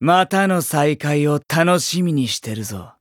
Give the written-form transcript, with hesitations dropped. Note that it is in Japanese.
またの再会を楽しみにしてるぞ。